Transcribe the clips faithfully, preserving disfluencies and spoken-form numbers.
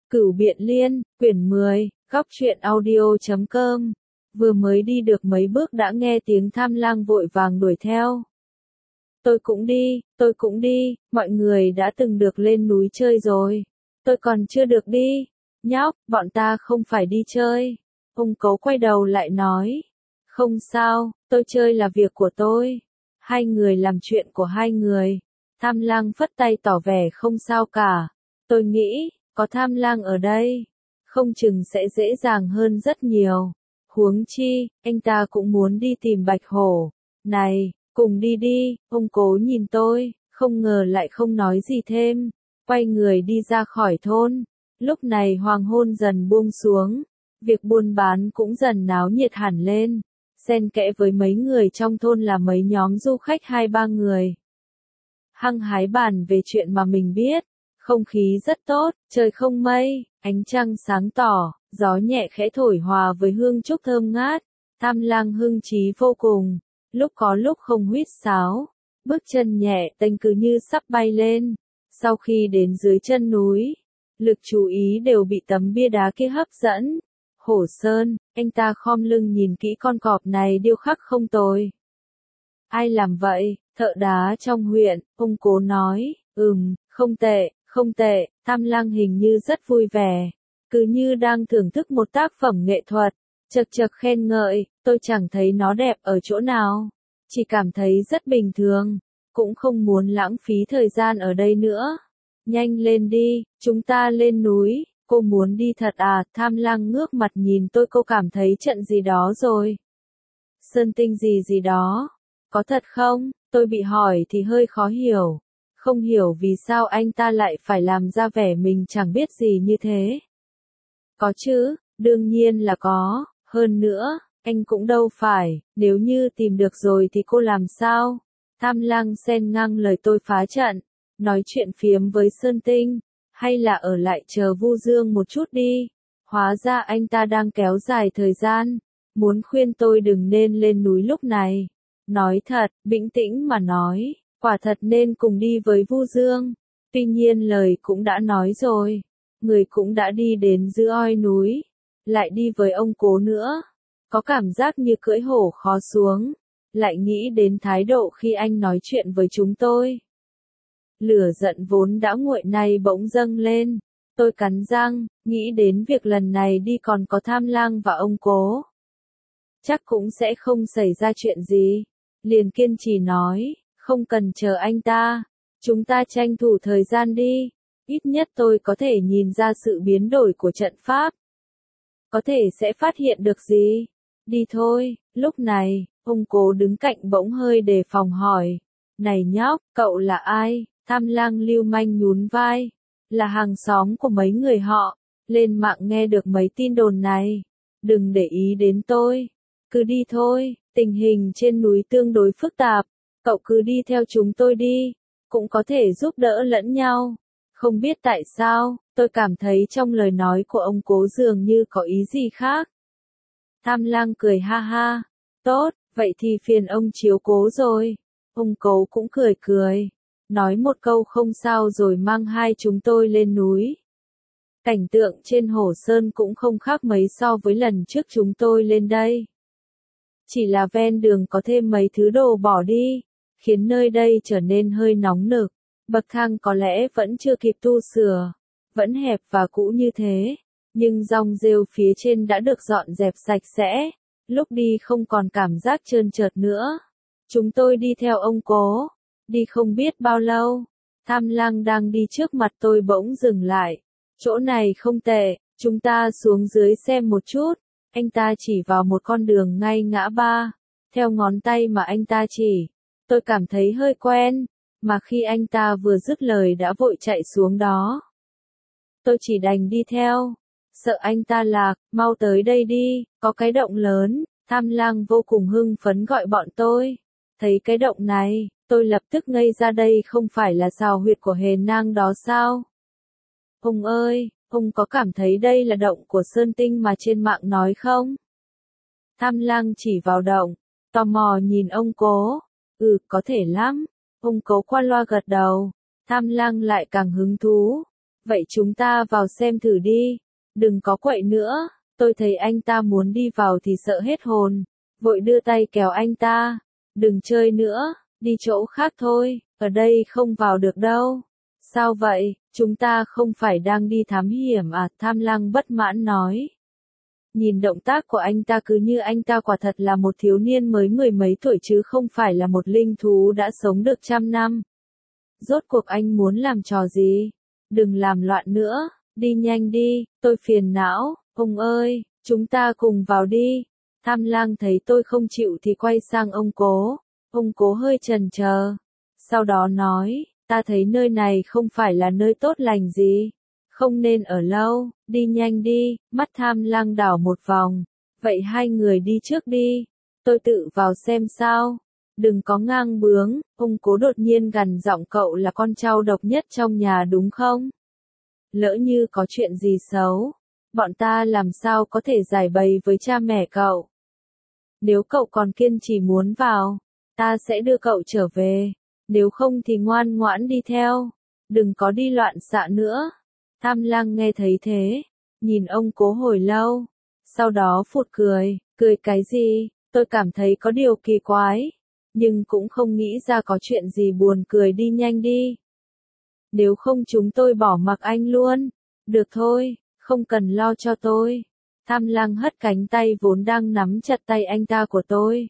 Cửu Biện Liên, quyển mười, góc truyện audio chấm com. Vừa mới đi được mấy bước đã nghe tiếng Tham Lang vội vàng đuổi theo. Tôi cũng đi, tôi cũng đi, mọi người đã từng được lên núi chơi rồi. Tôi còn chưa được đi. Nhóc, bọn ta không phải đi chơi. Ông Cấu quay đầu lại nói. Không sao, tôi chơi là việc của tôi. Hai người làm chuyện của hai người. Tham Lang phất tay tỏ vẻ không sao cả. Tôi nghĩ, có Tham Lang ở đây, không chừng sẽ dễ dàng hơn rất nhiều. Huống chi, anh ta cũng muốn đi tìm Bạch Hổ. Này, cùng đi đi, ông Cố nhìn tôi, không ngờ lại không nói gì thêm. Quay người đi ra khỏi thôn. Lúc này hoàng hôn dần buông xuống. Việc buôn bán cũng dần náo nhiệt hẳn lên. Xen kẽ với mấy người trong thôn là mấy nhóm du khách hai ba người. Hăng hái bàn về chuyện mà mình biết. Không khí rất tốt, trời không mây, ánh trăng sáng tỏ, gió nhẹ khẽ thổi hòa với hương trúc thơm ngát. Tham Lang hưng trí vô cùng, lúc có lúc không huýt sáo, bước chân nhẹ tênh cứ như sắp bay lên. Sau khi đến dưới chân núi, lực chú ý đều bị tấm bia đá kia hấp dẫn. Hổ Sơn, anh ta khom lưng nhìn kỹ con cọp này điêu khắc không tồi. Ai làm vậy? Thợ đá trong huyện, ông Cố nói, ừm, không tệ. Không tệ, Tham Lang hình như rất vui vẻ, cứ như đang thưởng thức một tác phẩm nghệ thuật, chật chật khen ngợi, tôi chẳng thấy nó đẹp ở chỗ nào, chỉ cảm thấy rất bình thường, cũng không muốn lãng phí thời gian ở đây nữa. Nhanh lên đi, chúng ta lên núi, cô muốn đi thật à? Tham Lang ngước mặt nhìn tôi, cô cảm thấy trận gì đó rồi. Sơn tinh gì gì đó, có thật không? Tôi bị hỏi thì hơi khó hiểu. Không hiểu vì sao anh ta lại phải làm ra vẻ mình chẳng biết gì như thế. Có chứ, đương nhiên là có, hơn nữa, anh cũng đâu phải, nếu như tìm được rồi thì cô làm sao? Tham Lang xen ngang lời tôi phá trận, nói chuyện phiếm với Sơn Tinh, hay là ở lại chờ Vu Dương một chút đi. Hóa ra anh ta đang kéo dài thời gian, muốn khuyên tôi đừng nên lên núi lúc này. Nói thật, bình tĩnh mà nói. Quả thật nên cùng đi với Vu Dương, tuy nhiên lời cũng đã nói rồi, người cũng đã đi đến giữa oi núi, lại đi với ông Cố nữa, có cảm giác như cưỡi hổ khó xuống, lại nghĩ đến thái độ khi anh nói chuyện với chúng tôi. Lửa giận vốn đã nguội nay bỗng dâng lên, tôi cắn răng, nghĩ đến việc lần này đi còn có Tham Lang và ông Cố. Chắc cũng sẽ không xảy ra chuyện gì, liền kiên trì nói. Không cần chờ anh ta, chúng ta tranh thủ thời gian đi, ít nhất tôi có thể nhìn ra sự biến đổi của trận pháp. Có thể sẽ phát hiện được gì. Đi thôi, lúc này, ông Cố đứng cạnh bỗng hơi đề phòng hỏi. Này nhóc, cậu là ai? Tham Lang lưu manh nhún vai. Là hàng xóm của mấy người họ, lên mạng nghe được mấy tin đồn này. Đừng để ý đến tôi, cứ đi thôi, tình hình trên núi tương đối phức tạp. Cậu cứ đi theo chúng tôi đi, cũng có thể giúp đỡ lẫn nhau. Không biết tại sao, tôi cảm thấy trong lời nói của ông Cố dường như có ý gì khác. Tham Lang cười ha ha. Tốt, vậy thì phiền ông chiếu cố rồi. Ông Cố cũng cười cười, nói một câu không sao rồi mang hai chúng tôi lên núi. Cảnh tượng trên Hổ Sơn cũng không khác mấy so với lần trước chúng tôi lên đây. Chỉ là ven đường có thêm mấy thứ đồ bỏ đi, khiến nơi đây trở nên hơi nóng nực. Bậc thang có lẽ vẫn chưa kịp tu sửa, vẫn hẹp và cũ như thế, nhưng rong rêu phía trên đã được dọn dẹp sạch sẽ, lúc đi không còn cảm giác trơn trượt nữa. Chúng tôi đi theo ông Cố, đi không biết bao lâu, Tham Lang đang đi trước mặt tôi bỗng dừng lại. Chỗ này không tệ, chúng ta xuống dưới xem một chút. Anh ta chỉ vào một con đường ngay ngã ba, theo ngón tay mà anh ta chỉ. Tôi cảm thấy hơi quen, mà khi anh ta vừa dứt lời đã vội chạy xuống đó. Tôi chỉ đành đi theo, sợ anh ta lạc, mau tới đây đi, có cái động lớn. Tham Lang vô cùng hưng phấn gọi bọn tôi. Thấy cái động này, tôi lập tức ngây ra, đây không phải là sào huyệt của hề nang đó sao? Ông ơi, ông có cảm thấy đây là động của Sơn Tinh mà trên mạng nói không? Tham Lang chỉ vào động, tò mò nhìn ông Cố. Ừ, có thể lắm. Ông Cố qua loa gật đầu. Tham Lang lại càng hứng thú. Vậy chúng ta vào xem thử đi. Đừng có quậy nữa. Tôi thấy anh ta muốn đi vào thì sợ hết hồn. Vội đưa tay kéo anh ta. Đừng chơi nữa, đi chỗ khác thôi, ở đây không vào được đâu. Sao vậy, chúng ta không phải đang đi thám hiểm à? Tham Lang bất mãn nói. Nhìn động tác của anh ta cứ như anh ta quả thật là một thiếu niên mới mười mấy tuổi chứ không phải là một linh thú đã sống được trăm năm. Rốt cuộc anh muốn làm trò gì? Đừng làm loạn nữa, đi nhanh đi, tôi phiền não. Ông ơi, chúng ta cùng vào đi. Tham Lang thấy tôi không chịu thì quay sang ông Cố. Ông Cố hơi chần chờ. Sau đó nói, ta thấy nơi này không phải là nơi tốt lành gì. Không nên ở lâu, đi nhanh đi. Mắt Tham Lang đảo một vòng. Vậy hai người đi trước đi. Tôi tự vào xem sao. Đừng có ngang bướng. Ông Cố đột nhiên gằn giọng, cậu là con trâu độc nhất trong nhà đúng không? Lỡ như có chuyện gì xấu, bọn ta làm sao có thể giải bày với cha mẹ cậu. Nếu cậu còn kiên trì muốn vào, ta sẽ đưa cậu trở về. Nếu không thì ngoan ngoãn đi theo. Đừng có đi loạn xạ nữa. Tham Lang nghe thấy thế, nhìn ông Cố hồi lâu. Sau đó phụt cười. Cười cái gì? Tôi cảm thấy có điều kỳ quái. Nhưng cũng không nghĩ ra có chuyện gì buồn cười, đi nhanh đi. Nếu không chúng tôi bỏ mặc anh luôn. Được thôi, không cần lo cho tôi. Tham Lang hất cánh tay vốn đang nắm chặt tay anh ta của tôi.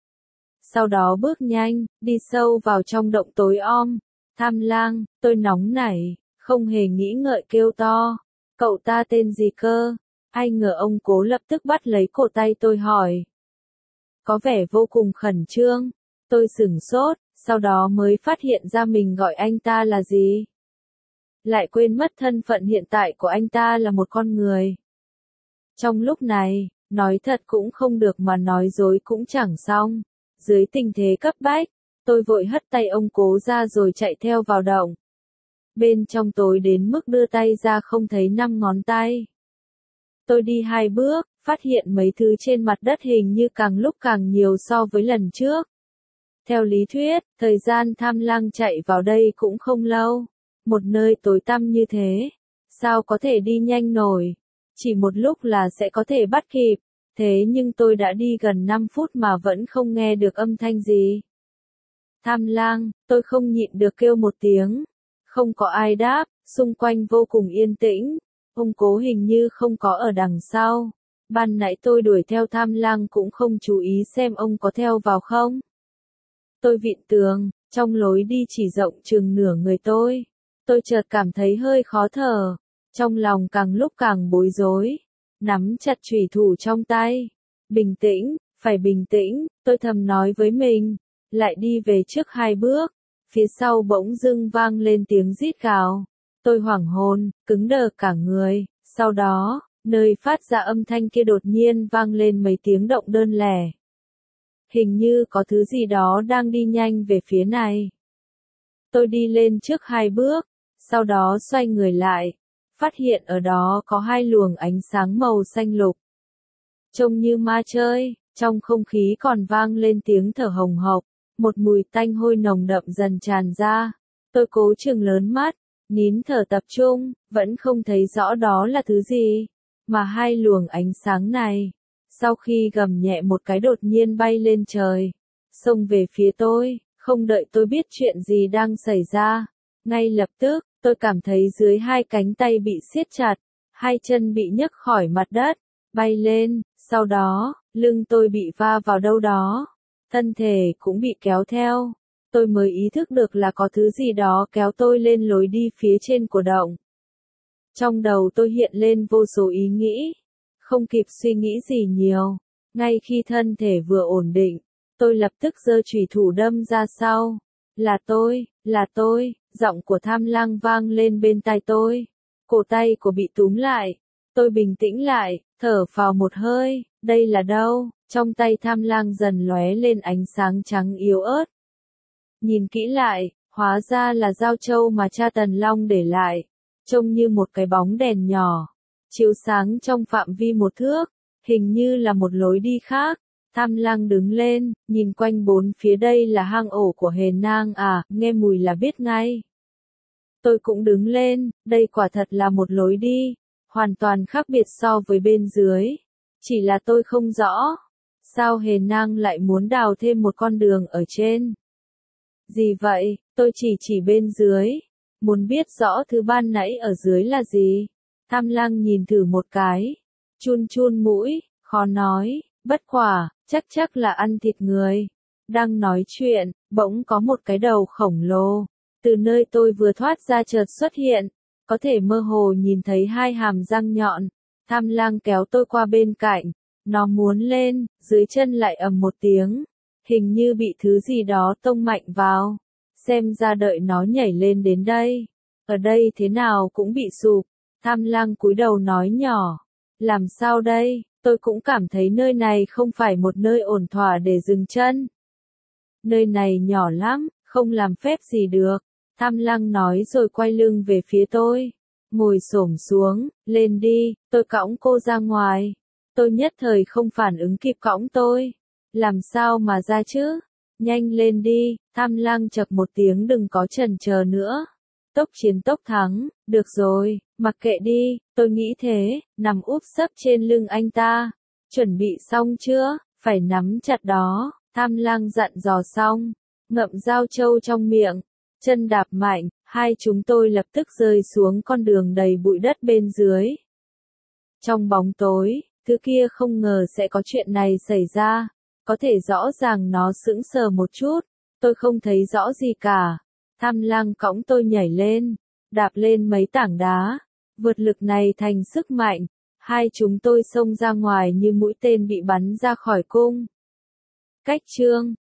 Sau đó bước nhanh, đi sâu vào trong động tối om. Tham Lang, tôi nóng nảy, không hề nghĩ ngợi kêu to. Cậu ta tên gì cơ? Ai ngờ ông Cố lập tức bắt lấy cổ tay tôi hỏi. Có vẻ vô cùng khẩn trương. Tôi sửng sốt, sau đó mới phát hiện ra mình gọi anh ta là gì. Lại quên mất thân phận hiện tại của anh ta là một con người. Trong lúc này, nói thật cũng không được mà nói dối cũng chẳng xong. Dưới tình thế cấp bách, tôi vội hất tay ông Cố ra rồi chạy theo vào động. Bên trong tối đến mức đưa tay ra không thấy năm ngón tay. Tôi đi hai bước, phát hiện mấy thứ trên mặt đất hình như càng lúc càng nhiều so với lần trước. Theo lý thuyết, thời gian Tham Lang chạy vào đây cũng không lâu. Một nơi tối tăm như thế, sao có thể đi nhanh nổi? Chỉ một lúc là sẽ có thể bắt kịp. Thế nhưng tôi đã đi gần năm phút mà vẫn không nghe được âm thanh gì. Tham Lang, tôi không nhịn được kêu một tiếng. Không có ai đáp, xung quanh vô cùng yên tĩnh. Ông Cố hình như không có ở đằng sau. Ban nãy tôi đuổi theo Tham Lang cũng không chú ý xem ông có theo vào không. Tôi vịn tường, trong lối đi chỉ rộng chừng nửa người tôi. Tôi chợt cảm thấy hơi khó thở. Trong lòng càng lúc càng bối rối. Nắm chặt chùy thủ trong tay. Bình tĩnh, phải bình tĩnh, tôi thầm nói với mình. Lại đi về trước hai bước. Phía sau bỗng dưng vang lên tiếng rít gào. Tôi hoảng hồn, cứng đờ cả người. Sau đó, nơi phát ra âm thanh kia đột nhiên vang lên mấy tiếng động đơn lẻ. Hình như có thứ gì đó đang đi nhanh về phía này. Tôi đi lên trước hai bước, sau đó xoay người lại, phát hiện ở đó có hai luồng ánh sáng màu xanh lục. Trông như ma chơi, trong không khí còn vang lên tiếng thở hồng hộc, một mùi tanh hôi nồng đậm dần tràn ra. Tôi cố chừng lớn mắt, nín thở tập trung, vẫn không thấy rõ đó là thứ gì, mà hai luồng ánh sáng này, sau khi gầm nhẹ một cái đột nhiên bay lên trời, xông về phía tôi, không đợi tôi biết chuyện gì đang xảy ra. Ngay lập tức, tôi cảm thấy dưới hai cánh tay bị siết chặt, hai chân bị nhấc khỏi mặt đất, bay lên, sau đó, lưng tôi bị va vào đâu đó, thân thể cũng bị kéo theo. Tôi mới ý thức được là có thứ gì đó kéo tôi lên lối đi phía trên của động. Trong đầu tôi hiện lên vô số ý nghĩ, không kịp suy nghĩ gì nhiều. Ngay khi thân thể vừa ổn định, tôi lập tức giơ chùy thủ đâm ra sau. Là tôi, là tôi, giọng của Tham Lang vang lên bên tai tôi. Cổ tay của bị túm lại. Tôi bình tĩnh lại, thở phào một hơi, đây là đâu? Trong tay Tham Lang dần lóe lên ánh sáng trắng yếu ớt. Nhìn kỹ lại, hóa ra là dao trâu mà cha Tần Long để lại, trông như một cái bóng đèn nhỏ, chiếu sáng trong phạm vi một thước, hình như là một lối đi khác. Tham Lang đứng lên, nhìn quanh bốn phía, đây là hang ổ của hền nang à, nghe mùi là biết ngay. Tôi cũng đứng lên, đây quả thật là một lối đi, hoàn toàn khác biệt so với bên dưới. Chỉ là tôi không rõ, sao Hề Nang lại muốn đào thêm một con đường ở trên. Gì vậy, tôi chỉ chỉ bên dưới, muốn biết rõ thứ ban nãy ở dưới là gì. Tham Lang nhìn thử một cái, chun chun mũi, khó nói, bất quả, chắc chắc là ăn thịt người. Đang nói chuyện, bỗng có một cái đầu khổng lồ, từ nơi tôi vừa thoát ra chợt xuất hiện, có thể mơ hồ nhìn thấy hai hàm răng nhọn. Tham Lang kéo tôi qua bên cạnh, nó muốn lên, dưới chân lại ầm một tiếng, hình như bị thứ gì đó tông mạnh vào. Xem ra đợi nó nhảy lên đến đây, ở đây thế nào cũng bị sụp. Tham Lang cúi đầu nói nhỏ, làm sao đây, tôi cũng cảm thấy nơi này không phải một nơi ổn thỏa để dừng chân. Nơi này nhỏ lắm, không làm phép gì được. Tham Lang nói rồi quay lưng về phía tôi, ngồi xổm xuống, lên đi, tôi cõng cô ra ngoài. Tôi nhất thời không phản ứng kịp cõng tôi. Làm sao mà ra chứ? Nhanh lên đi, Tham Lang chậc một tiếng, đừng có chần chờ nữa. Tốc chiến tốc thắng, được rồi, mặc kệ đi, tôi nghĩ thế, nằm úp sấp trên lưng anh ta. Chuẩn bị xong chưa? Phải nắm chặt đó, Tham Lang dặn dò xong, ngậm dao trâu trong miệng, chân đạp mạnh, hai chúng tôi lập tức rơi xuống con đường đầy bụi đất bên dưới. Trong bóng tối, thứ kia không ngờ sẽ có chuyện này xảy ra, có thể rõ ràng nó sững sờ một chút, tôi không thấy rõ gì cả. Tham Lang cõng tôi nhảy lên, đạp lên mấy tảng đá, vượt lực này thành sức mạnh, hai chúng tôi xông ra ngoài như mũi tên bị bắn ra khỏi cung. Cách chương